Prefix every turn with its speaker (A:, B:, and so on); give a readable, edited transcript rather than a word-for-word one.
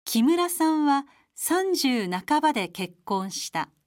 A: 木村さんは30半ばで結婚した。